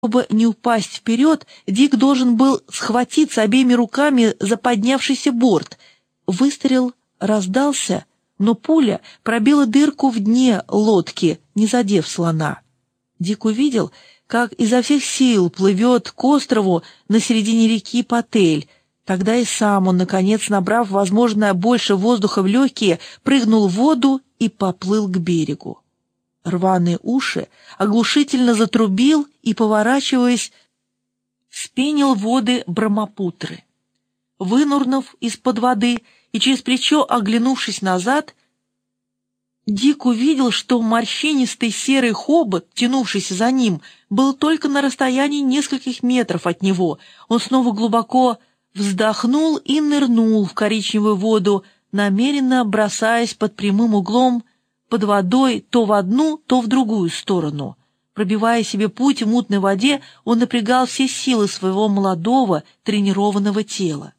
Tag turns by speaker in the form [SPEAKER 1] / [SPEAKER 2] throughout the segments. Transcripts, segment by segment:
[SPEAKER 1] Чтобы не упасть вперед, Дик должен был схватиться обеими руками за поднявшийся борт. Выстрел раздался, но пуля пробила дырку в дне лодки, не задев слона. Дик увидел, как изо всех сил плывет к острову на середине реки Потель. Тогда и сам он, наконец, набрав, возможно, больше воздуха в легкие, прыгнул в воду и поплыл к берегу. Рваные уши оглушительно затрубил и, поворачиваясь, вспенил воды Брамапутры. Вынурнув из-под воды и через плечо оглянувшись назад, Дик увидел, что морщинистый серый хобот, тянувшийся за ним, был только на расстоянии нескольких метров от него. Он снова глубоко вздохнул и нырнул в коричневую воду, намеренно бросаясь под прямым углом под водой то в одну, то в другую сторону. Пробивая себе путь в мутной воде, он напрягал все силы своего молодого, тренированного тела.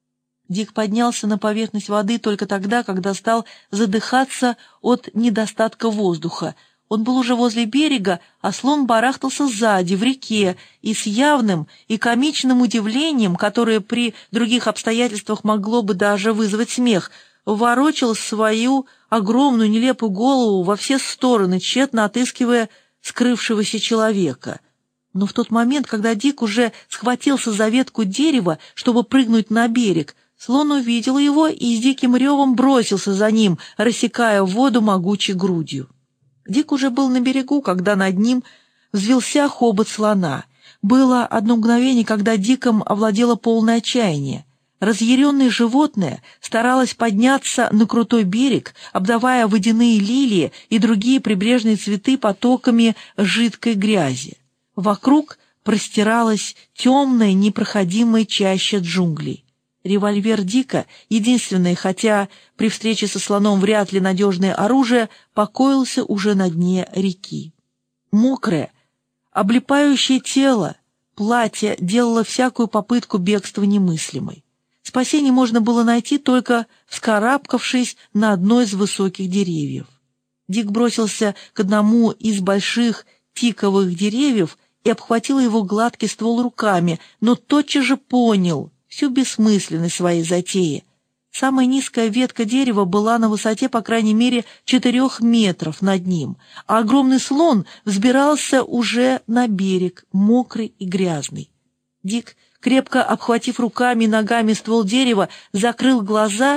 [SPEAKER 1] Дик поднялся на поверхность воды только тогда, когда стал задыхаться от недостатка воздуха. Он был уже возле берега, а слон барахтался сзади, в реке, и с явным и комичным удивлением, которое при других обстоятельствах могло бы даже вызвать смех, ворочал свою огромную нелепую голову во все стороны, тщетно отыскивая скрывшегося человека. Но в тот момент, когда Дик уже схватился за ветку дерева, чтобы прыгнуть на берег, слон увидел его и с диким ревом бросился за ним, рассекая воду могучей грудью. Дик уже был на берегу, когда над ним взвился хобот слона. Было одно мгновение, когда Диком овладело полное отчаяние. Разъяренное животное старалось подняться на крутой берег, обдавая водяные лилии и другие прибрежные цветы потоками жидкой грязи. Вокруг простиралась темная непроходимая чаща джунглей. Револьвер Дика, единственное, хотя при встрече со слоном вряд ли надежное оружие, покоился уже на дне реки. Мокрое, облепающее тело, платье делало всякую попытку бегства немыслимой. Спасение можно было найти, только вскарабкавшись на одно из высоких деревьев. Дик бросился к одному из больших тиковых деревьев и обхватил его гладкий ствол руками, но тотчас же понял всю бессмысленность своей затеи. Самая низкая ветка дерева была на высоте, по крайней мере, 4 метров над ним, а огромный слон взбирался уже на берег, мокрый и грязный. Дик, крепко обхватив руками и ногами ствол дерева, закрыл глаза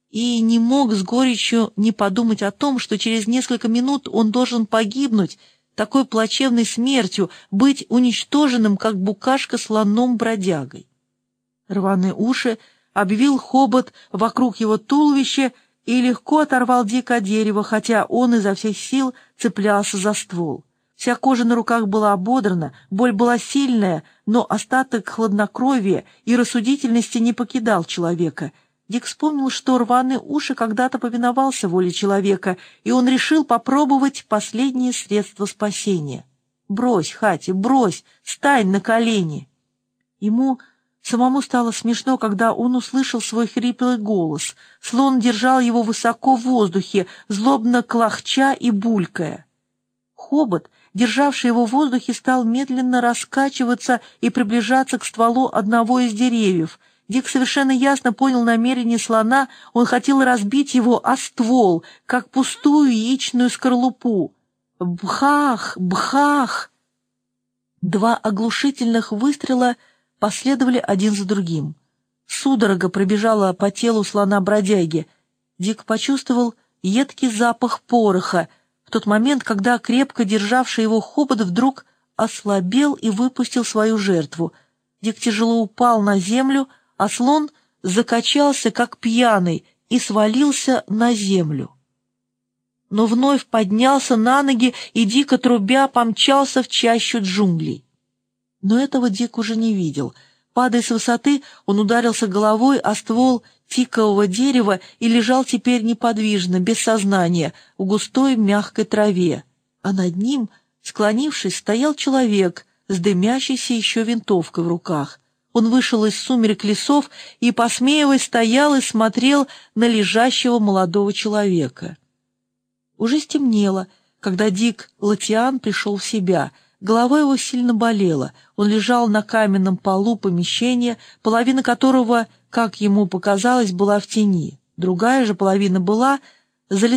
[SPEAKER 1] и не мог с горечью не подумать о том, что через несколько минут он должен погибнуть такой плачевной смертью, быть уничтоженным, как букашка, слоном-бродягой. Рваные уши обвил хобот вокруг его туловища и легко оторвал Дика от дерева, хотя он изо всех сил цеплялся за ствол. Вся кожа на руках была ободрана, боль была сильная, но остаток хладнокровия и рассудительности не покидал человека. Дик вспомнил, что рваные уши когда-то повиновался воле человека, и он решил попробовать последнее средство спасения. «Брось, Хати, брось! Стань на колени!» Ему самому стало смешно, когда он услышал свой хриплый голос. Слон держал его высоко в воздухе, злобно клохча и булькая. Хобот, державший его в воздухе, стал медленно раскачиваться и приближаться к стволу одного из деревьев. Дик совершенно ясно понял намерение слона, он хотел разбить его о ствол, как пустую яичную скорлупу. Бхах! Бхах! 2 оглушительных выстрела последовали один за другим. Судорога пробежала по телу слона-бродяги. Дик почувствовал едкий запах пороха в тот момент, когда крепко державший его хобот вдруг ослабел и выпустил свою жертву. Дик тяжело упал на землю, а слон закачался, как пьяный, и свалился на землю. Но вновь поднялся на ноги и, дико трубя, помчался в чащу джунглей. Но этого Дик уже не видел. Падая с высоты, он ударился головой о ствол тикового дерева и лежал теперь неподвижно, без сознания, в густой мягкой траве. А над ним, склонившись, стоял человек с дымящейся еще винтовкой в руках. Он вышел из сумерек лесов и, посмеиваясь, стоял и смотрел на лежащего молодого человека. Уже стемнело, когда Дик Латиан пришел в себя. Голова его сильно болела, он лежал на каменном полу помещения, половина которого, как ему показалось, была в тени, другая же половина была залита